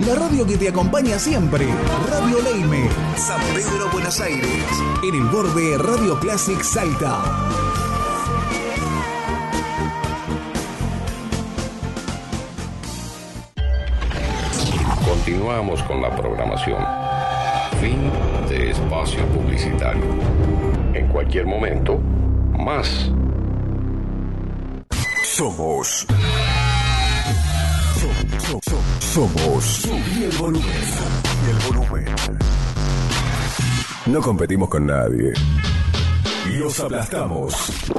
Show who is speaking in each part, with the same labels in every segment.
Speaker 1: La radio que te acompaña siempre. Radio Leime, San Pedro, Buenos Aires. En el borde Radio Classic Salta.
Speaker 2: Continuamos con la programación. Fin de espacio publicitario. En cualquier momento, más.
Speaker 3: Somos. Subí el volumen. No competimos con nadie. Los aplastamos.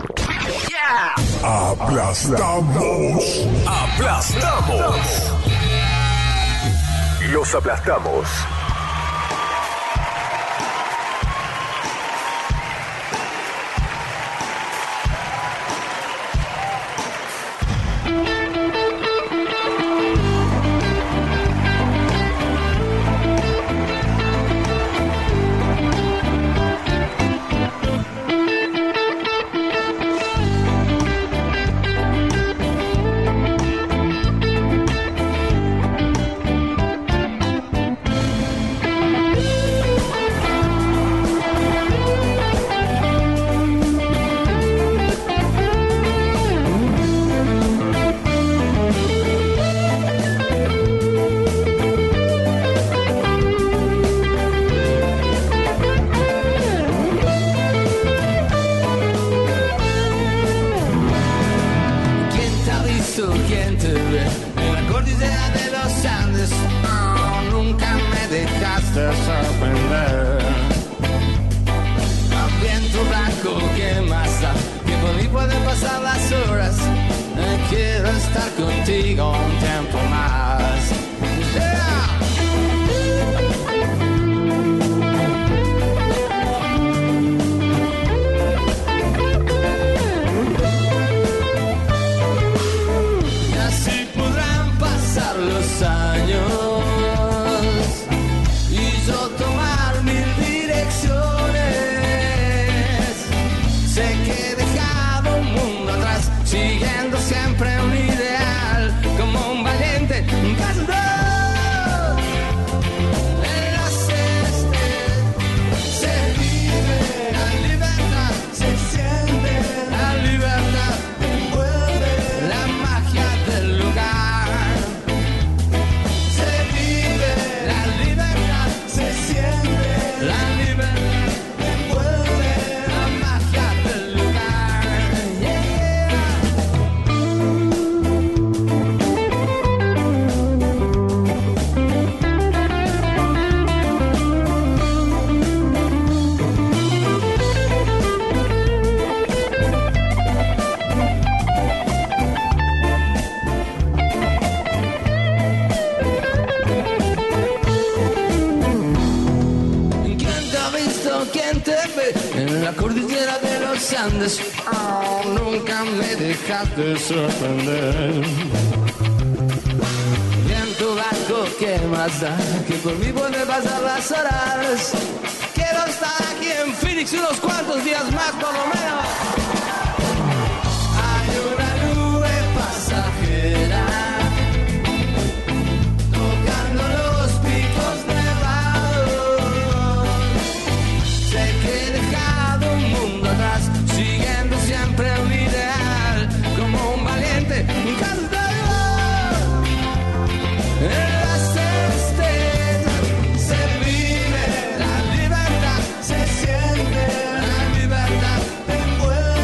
Speaker 3: Aplastamos. Los aplastamos.
Speaker 4: Dejaste sorprender. Y en tu barco, ¿qué más da? Que por mí puede pasar las horas. Quiero estar aquí en Phoenix unos cuantos días más, por lo menos. Hay una nube pasajera tocando los picos nevados. Sé que he dejado un mundo atrás, siguiendo siempre un ideal. Como un valiente, nunca se da en las estrellas se vive la libertad, se siente la libertad, te envuelve.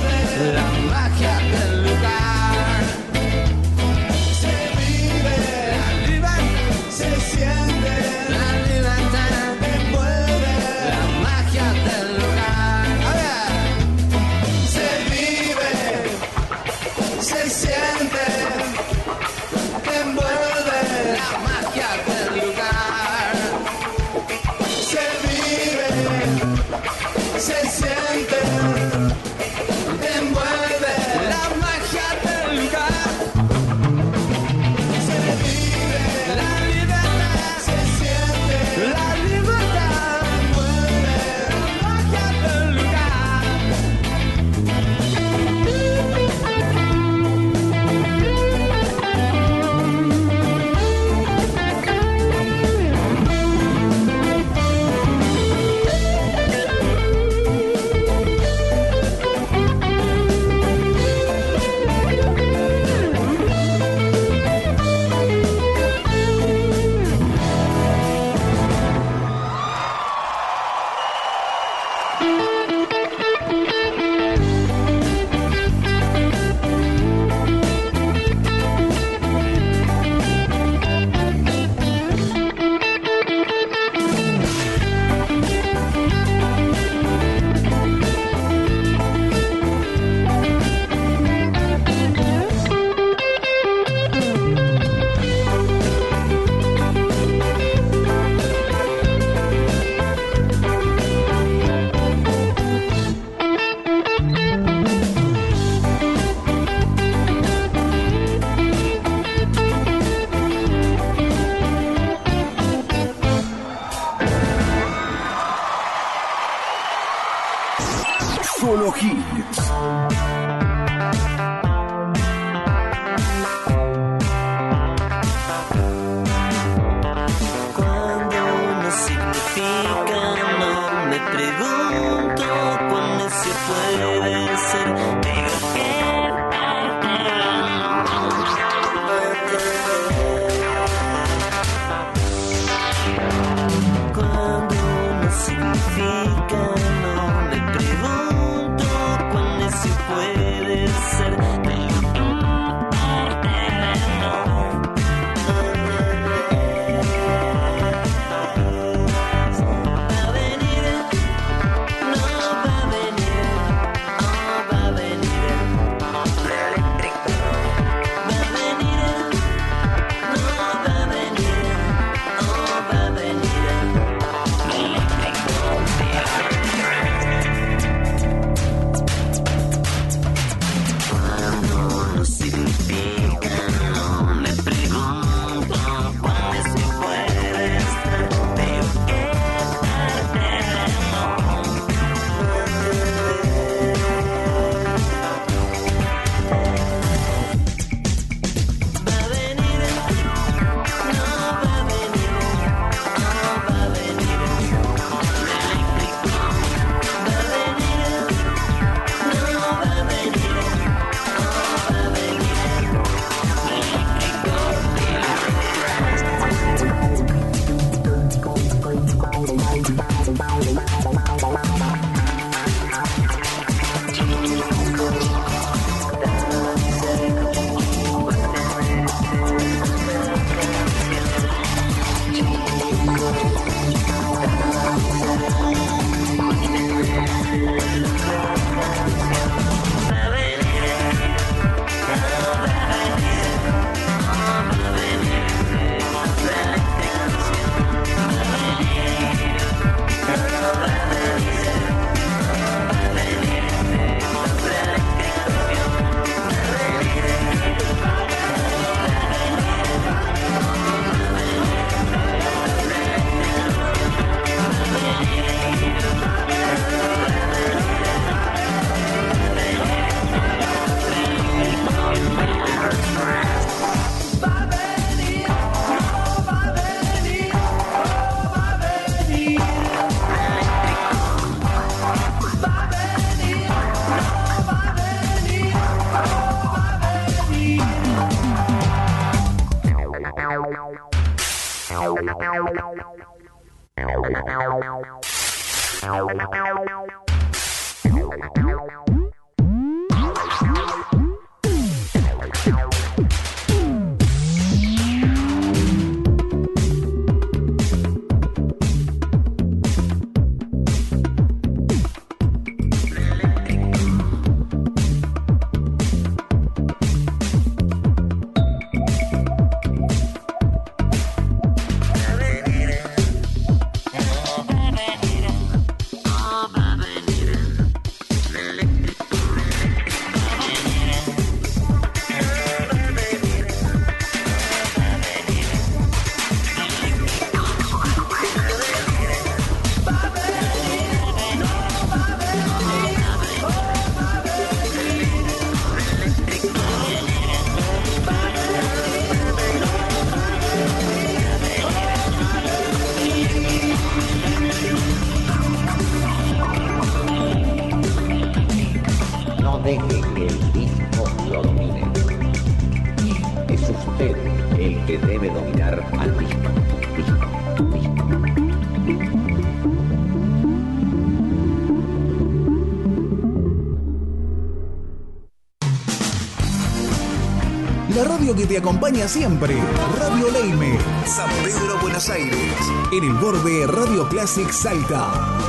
Speaker 1: La radio que te acompaña siempre. Radio Leime, San Pedro, Buenos Aires. En el borde Radio Classic Salta.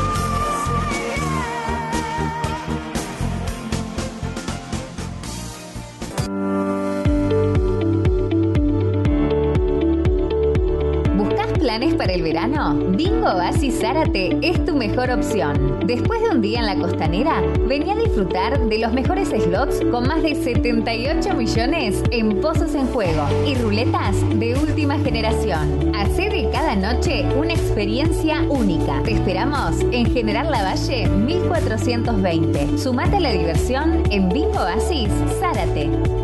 Speaker 5: ¿Planes para el verano? Bingo Oasis Zárate es tu mejor opción. Después de un día en la costanera, vení a disfrutar de los mejores slots con más de 78 millones en pozos en juego y ruletas de última generación. Hacé de cada noche una experiencia única. Te esperamos en General Lavalle 1420. Sumate a la diversión en Bingo Oasis Zárate.